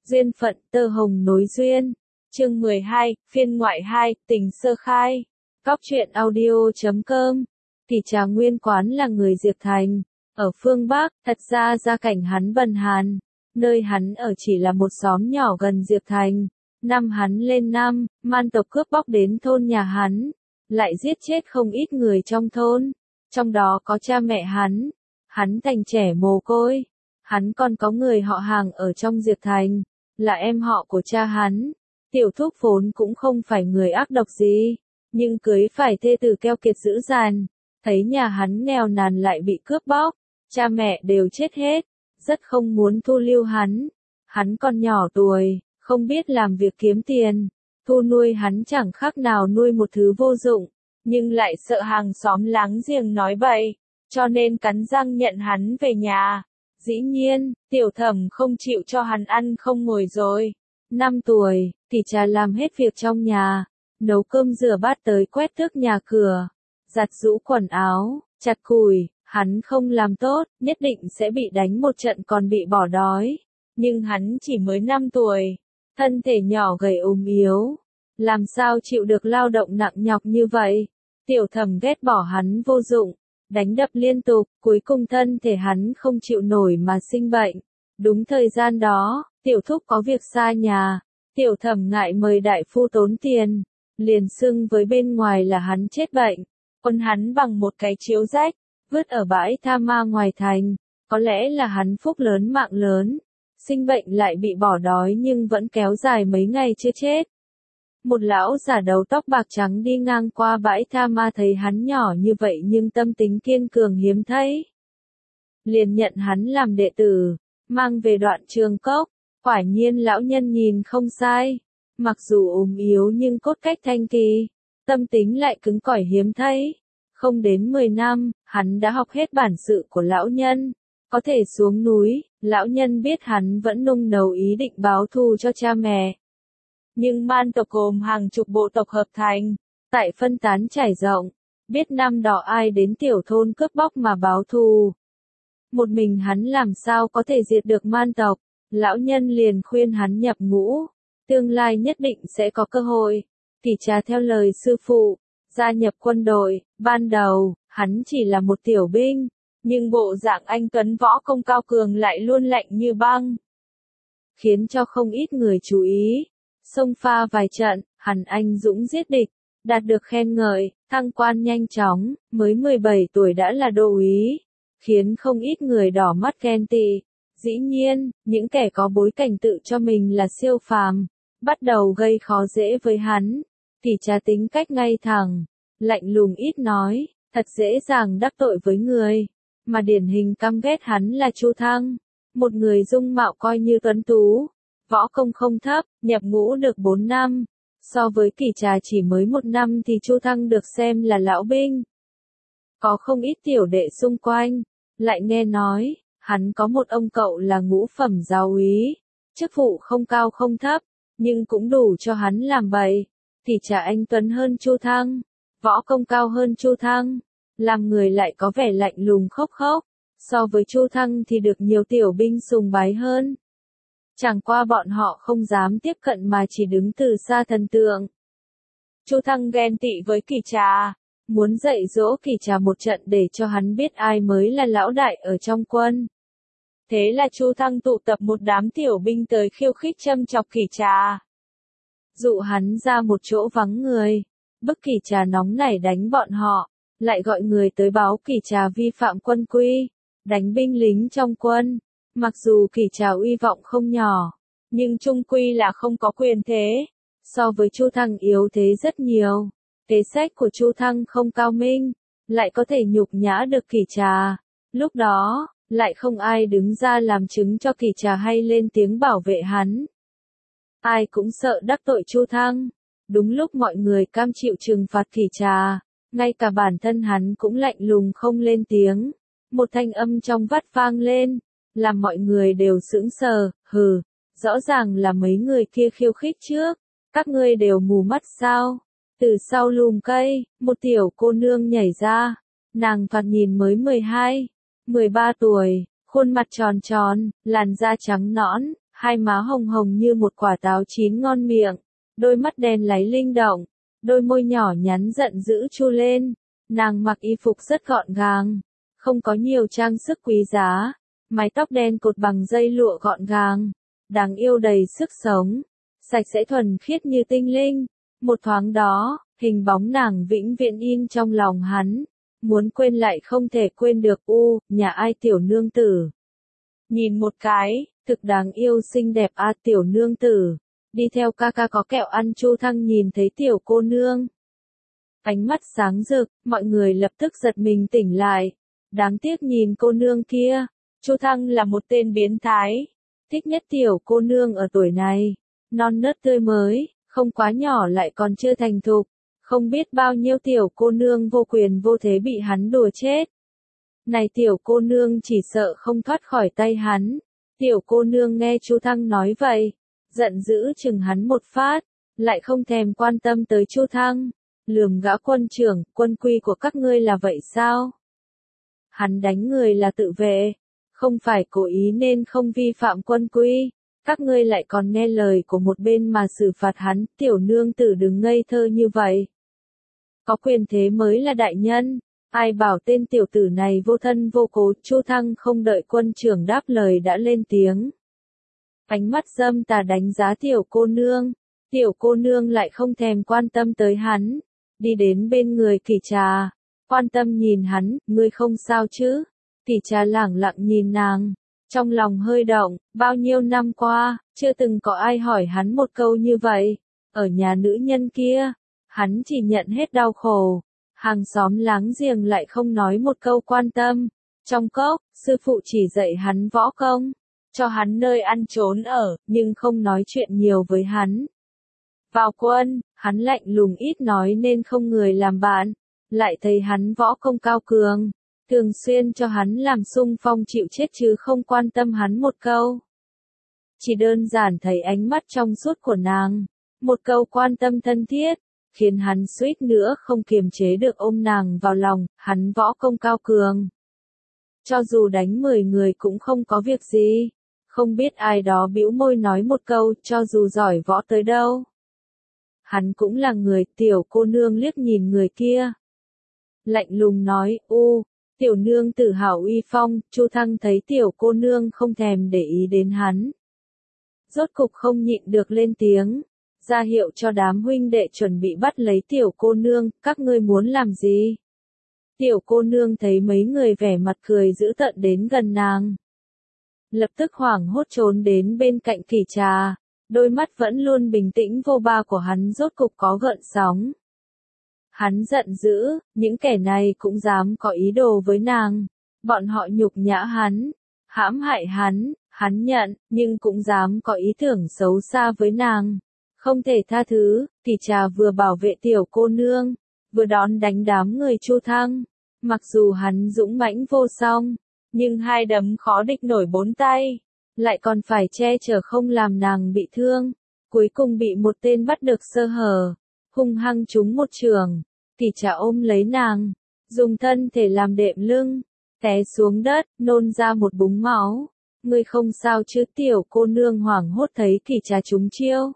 Duyên phận tơ hồng nối duyên. Chương 12, phiên ngoại 2, tình sơ khai. Góc truyện audio.com. Tỷ Trà nguyên quán là người Diệp Thành, ở phương Bắc, thật ra gia cảnh hắn bần hàn. Nơi hắn ở chỉ là một xóm nhỏ gần Diệp Thành. Năm hắn lên năm, man tộc cướp bóc đến thôn nhà hắn, lại giết chết không ít người trong thôn. Trong đó có cha mẹ hắn thành trẻ mồ côi. Hắn còn có người họ hàng ở trong Diệp Thành, là em họ của cha hắn. Tiểu thúc vốn cũng không phải người ác độc gì, nhưng cưới phải thê tử keo kiệt dữ dằn, thấy nhà hắn nghèo nàn lại bị cướp bóc, cha mẹ đều chết hết, rất không muốn thu lưu hắn. Hắn còn nhỏ tuổi, không biết làm việc kiếm tiền, thu nuôi hắn chẳng khác nào nuôi một thứ vô dụng, nhưng lại sợ hàng xóm láng giềng nói bậy, cho nên cắn răng nhận hắn về nhà. Dĩ nhiên, Tiểu Thẩm không chịu cho hắn ăn không ngồi rồi. 5 tuổi, Tỷ Trà làm hết việc trong nhà, nấu cơm rửa bát tới quét tước nhà cửa, giặt giũ quần áo, chặt củi. Hắn không làm tốt, nhất định sẽ bị đánh một trận còn bị bỏ đói. Nhưng hắn chỉ mới 5 tuổi, thân thể nhỏ gầy ốm yếu, làm sao chịu được lao động nặng nhọc như vậy. Tiểu Thẩm ghét bỏ hắn vô dụng, đánh đập liên tục, cuối cùng thân thể hắn không chịu nổi mà sinh bệnh. Đúng thời gian đó, Tiểu Thúc có việc xa nhà, Tiểu Thẩm ngại mời đại phu tốn tiền, liền xưng với bên ngoài là hắn chết bệnh, quân hắn bằng một cái chiếu rách, vứt ở bãi tha ma ngoài thành. Có lẽ là hắn phúc lớn mạng lớn, sinh bệnh lại bị bỏ đói nhưng vẫn kéo dài mấy ngày chưa chết. Một lão già đầu tóc bạc trắng đi ngang qua bãi tha ma thấy hắn nhỏ như vậy nhưng tâm tính kiên cường hiếm thấy, liền nhận hắn làm đệ tử, mang về Đoạn Trường Cốc. Quả nhiên lão nhân nhìn không sai, mặc dù ốm yếu nhưng cốt cách thanh kỳ, tâm tính lại cứng cỏi hiếm thấy. Không đến 10 năm, hắn đã học hết bản sự của lão nhân, có thể xuống núi. Lão nhân biết hắn vẫn nung nấu ý định báo thù cho cha mẹ. Nhưng man tộc gồm hàng chục bộ tộc hợp thành, tại phân tán trải rộng, biết năm đó ai đến tiểu thôn cướp bóc mà báo thù. Một mình hắn làm sao có thể diệt được man tộc, lão nhân liền khuyên hắn nhập ngũ, tương lai nhất định sẽ có cơ hội. Tỷ Trà theo lời sư phụ, gia nhập quân đội. Ban đầu, hắn chỉ là một tiểu binh, nhưng bộ dạng anh tuấn võ công cao cường lại luôn lạnh như băng, khiến cho không ít người chú ý. Xông pha vài trận, hắn anh dũng giết địch, đạt được khen ngợi, thăng quan nhanh chóng, mới 17 tuổi đã là đô úy, khiến không ít người đỏ mắt ghen tị. Dĩ nhiên, những kẻ có bối cảnh tự cho mình là siêu phàm, bắt đầu gây khó dễ với hắn. Tỷ Trà tính cách ngay thẳng, lạnh lùng ít nói, thật dễ dàng đắc tội với người, mà điển hình căm ghét hắn là Chu Thăng, một người dung mạo coi như tuấn tú, võ công không thấp, nhập ngũ được 4 năm. So với Tỷ Trà chỉ mới 1 năm thì Chu Thăng được xem là lão binh. Có không ít tiểu đệ xung quanh, lại nghe nói, hắn có một ông cậu là ngũ phẩm giáo úy, chức vụ không cao không thấp, nhưng cũng đủ cho hắn làm bậy. Tỷ Trà anh tuấn hơn Chu Thăng, võ công cao hơn Chu Thăng, làm người lại có vẻ lạnh lùng khốc khốc, so với Chu Thăng thì được nhiều tiểu binh sùng bái hơn. Chẳng qua bọn họ không dám tiếp cận mà chỉ đứng từ xa thần tượng. Chu Thăng ghen tị với Tỷ Trà, muốn dạy dỗ Tỷ Trà một trận để cho hắn biết ai mới là lão đại ở trong quân. Thế là Chu Thăng tụ tập một đám tiểu binh tới khiêu khích châm chọc Tỷ Trà, dụ hắn ra một chỗ vắng người, bức Tỷ Trà nóng nảy đánh bọn họ, lại gọi người tới báo Tỷ Trà vi phạm quân quy, đánh binh lính trong quân. Mặc dù Tỷ Trà uy vọng không nhỏ, nhưng chung quy là không có quyền thế, so với Chu Thăng yếu thế rất nhiều. Kế sách của Chu Thăng không cao minh, lại có thể nhục nhã được Tỷ Trà. Lúc đó, lại không ai đứng ra làm chứng cho Tỷ Trà hay lên tiếng bảo vệ hắn. Ai cũng sợ đắc tội Chu Thăng. Đúng lúc mọi người cam chịu trừng phạt Tỷ Trà, ngay cả bản thân hắn cũng lạnh lùng không lên tiếng. Một thanh âm trong vắt vang lên, làm mọi người đều sững sờ. Hừ, rõ ràng là mấy người kia khiêu khích trước, các ngươi đều mù mắt sao? Từ sau lùm cây, một tiểu cô nương nhảy ra, nàng thoạt nhìn mới 12, 13 tuổi, khuôn mặt tròn tròn, làn da trắng nõn, hai má hồng hồng như một quả táo chín ngon miệng, đôi mắt đen láy linh động, đôi môi nhỏ nhắn giận dữ chu lên. Nàng mặc y phục rất gọn gàng, không có nhiều trang sức quý giá, mái tóc đen cột bằng dây lụa gọn gàng, đáng yêu đầy sức sống, sạch sẽ thuần khiết như tinh linh. Một thoáng đó, hình bóng nàng vĩnh viễn in trong lòng hắn, muốn quên lại không thể quên được. Nhà ai tiểu nương tử? Nhìn một cái, thực đáng yêu xinh đẹp a tiểu nương tử. Đi theo ca ca có kẹo ăn. Chu Thăng nhìn thấy tiểu cô nương, ánh mắt sáng rực, mọi người lập tức giật mình tỉnh lại. Đáng tiếc nhìn cô nương kia, Chu Thăng là một tên biến thái, thích nhất tiểu cô nương ở tuổi này, non nớt tươi mới, không quá nhỏ lại còn chưa thành thục, không biết bao nhiêu tiểu cô nương vô quyền vô thế bị hắn đùa chết. Này tiểu cô nương chỉ sợ không thoát khỏi tay hắn. Tiểu cô nương nghe Chu Thăng nói vậy, giận dữ chừng hắn một phát, lại không thèm quan tâm tới Chu Thăng, lườm gã quân trưởng, quân quy của các ngươi là vậy sao? Hắn đánh người là tự vệ, không phải cố ý nên không vi phạm quân quy, các ngươi lại còn nghe lời của một bên mà xử phạt hắn. Tiểu nương tử đừng ngây thơ như vậy. Có quyền thế mới là đại nhân, ai bảo tên tiểu tử này vô thân vô cố. Chu Thăng không đợi quân trưởng đáp lời đã lên tiếng. Ánh mắt dâm tà đánh giá tiểu cô nương lại không thèm quan tâm tới hắn, đi đến bên người Kỷ Trà, quan tâm nhìn hắn, ngươi không sao chứ? Kỷ Trà lẳng lặng nhìn nàng, trong lòng hơi động, bao nhiêu năm qua, chưa từng có ai hỏi hắn một câu như vậy, ở nhà nữ nhân kia, hắn chỉ nhận hết đau khổ, hàng xóm láng giềng lại không nói một câu quan tâm. Trong cốc, sư phụ chỉ dạy hắn võ công, cho hắn nơi ăn trốn ở, nhưng không nói chuyện nhiều với hắn. Vào quân, hắn lạnh lùng ít nói nên không người làm bạn, lại thấy hắn võ công cao cường, thường xuyên cho hắn làm xung phong chịu chết chứ không quan tâm hắn một câu. Chỉ đơn giản thấy ánh mắt trong suốt của nàng, một câu quan tâm thân thiết, khiến hắn suýt nữa không kiềm chế được ôm nàng vào lòng. Hắn võ công cao cường, cho dù đánh 10 người cũng không có việc gì. Không biết ai đó bĩu môi nói một câu, cho dù giỏi võ tới đâu, hắn cũng là người. Tiểu cô nương liếc nhìn người kia, lạnh lùng nói, tiểu nương tử hảo uy phong. Chu Thăng thấy tiểu cô nương không thèm để ý đến hắn, rốt cục không nhịn được lên tiếng, ra hiệu cho đám huynh đệ chuẩn bị bắt lấy tiểu cô nương. Các ngươi muốn làm gì? Tiểu cô nương thấy mấy người vẻ mặt cười dữ tợn đến gần nàng, lập tức hoảng hốt trốn đến bên cạnh Kỷ Trà, đôi mắt vẫn luôn bình tĩnh vô ba của hắn rốt cục có gợn sóng. Hắn giận dữ, những kẻ này cũng dám có ý đồ với nàng, bọn họ nhục nhã hắn, hãm hại hắn nhận, nhưng cũng dám có ý tưởng xấu xa với nàng, không thể tha thứ. Kỷ Trà vừa bảo vệ tiểu cô nương, vừa đón đánh đám người Chu Thăng, mặc dù hắn dũng mãnh vô song, nhưng hai đấm khó địch nổi bốn tay, lại còn phải che chở không làm nàng bị thương, cuối cùng bị một tên bắt được sơ hở, hung hăng trúng một chưởng. Kỷ Trà ôm lấy nàng, dùng thân thể làm đệm lưng, té xuống đất, nôn ra một búng máu. Ngươi không sao chứ? Tiểu cô nương hoảng hốt thấy Kỷ Trà trúng chiêu,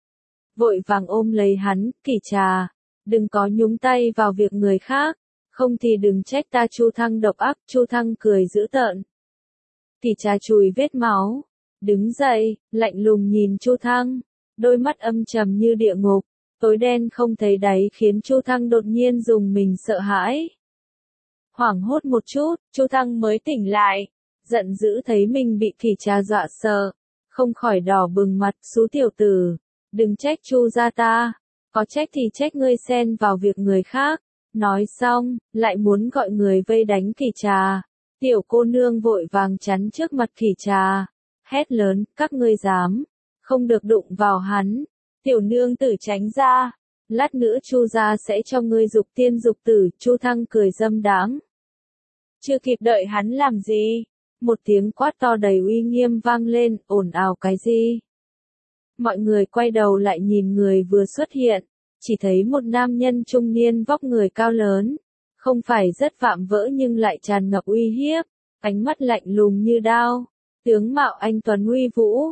vội vàng ôm lấy hắn. Kỷ Trà, đừng có nhúng tay vào việc người khác, không thì đừng trách ta. Chu Thăng độc ác. Chu Thăng cười dữ tợn. Kỷ Trà chùi vết máu, đứng dậy, lạnh lùng nhìn Chu Thăng, đôi mắt âm trầm như địa ngục, tối đen không thấy đáy, khiến Chu Thăng đột nhiên dùng mình sợ hãi. Hoảng hốt một chút, Chu Thăng mới tỉnh lại, giận dữ thấy mình bị Kỷ Trà dọa sợ, không khỏi đỏ bừng mặt. Xú tiểu tử, đừng trách Chu gia ta, có trách thì trách ngươi xen vào việc người khác. Nói xong, lại muốn gọi người vây đánh Kỷ Trà. Tiểu cô nương vội vàng chắn trước mặt Kỷ Trà, hét lớn, các ngươi dám, không được đụng vào hắn. Tiểu nương tử tránh ra, lát nữa Chu gia sẽ cho ngươi dục tiên dục tử. Chu Thăng cười dâm đãng. Chưa kịp đợi hắn làm gì, một tiếng quát to đầy uy nghiêm vang lên. Ồn ào cái gì? Mọi người quay đầu lại nhìn người vừa xuất hiện, chỉ thấy một nam nhân trung niên vóc người cao lớn, không phải rất vạm vỡ nhưng lại tràn ngập uy hiếp, ánh mắt lạnh lùng như đao, tướng mạo anh tuấn uy vũ,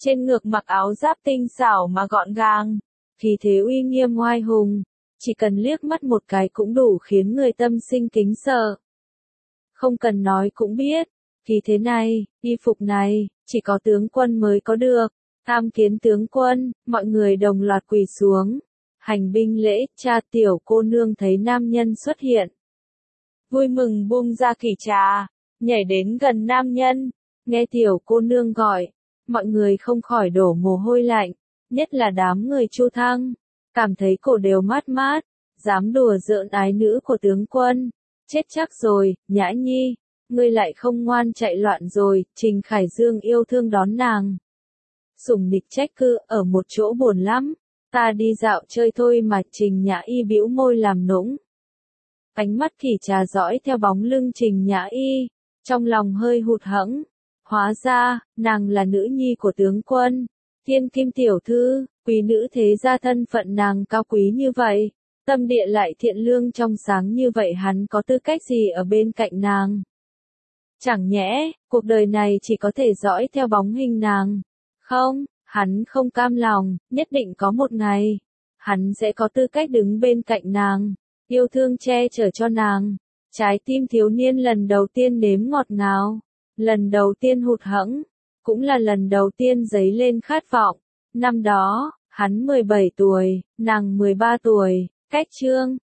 trên ngực mặc áo giáp tinh xảo mà gọn gàng, khí thế uy nghiêm oai hùng, chỉ cần liếc mắt một cái cũng đủ khiến người tâm sinh kính sợ. Không cần nói cũng biết, khí thế này, y phục này, chỉ có tướng quân mới có được. Tham kiến tướng quân, mọi người đồng loạt quỳ xuống. Hành binh lễ, cha tiểu cô nương thấy nam nhân xuất hiện. Vui mừng bung ra kỷ trà, nhảy đến gần nam nhân, nghe tiểu cô nương gọi, mọi người không khỏi đổ mồ hôi lạnh, nhất là đám người Chu Thăng, cảm thấy cổ đều mát mát, dám đùa giỡn ái nữ của tướng quân, chết chắc rồi, Nhã Nhi, ngươi lại không ngoan chạy loạn rồi, Trình Khải Dương yêu thương đón nàng. Sủng nịch trách cứ, ở một chỗ buồn lắm, ta đi dạo chơi thôi mà. Trình Nhã Y bĩu môi làm nũng. Ánh mắt kỷ trà dõi theo bóng lưng Trình Nhã Y, trong lòng hơi hụt hẫng. Hóa ra, nàng là nữ nhi của tướng quân, thiên kim tiểu thư, quý nữ thế gia, thân phận nàng cao quý như vậy, tâm địa lại thiện lương trong sáng như vậy, hắn có tư cách gì ở bên cạnh nàng? Chẳng nhẽ, cuộc đời này chỉ có thể dõi theo bóng hình nàng? Không, hắn không cam lòng, nhất định có một ngày, hắn sẽ có tư cách đứng bên cạnh nàng, yêu thương che chở cho nàng. Trái tim thiếu niên lần đầu tiên nếm ngọt ngào, lần đầu tiên hụt hẫng, cũng là lần đầu tiên dấy lên khát vọng. Năm đó, hắn 17 tuổi, nàng 13 tuổi, cách chương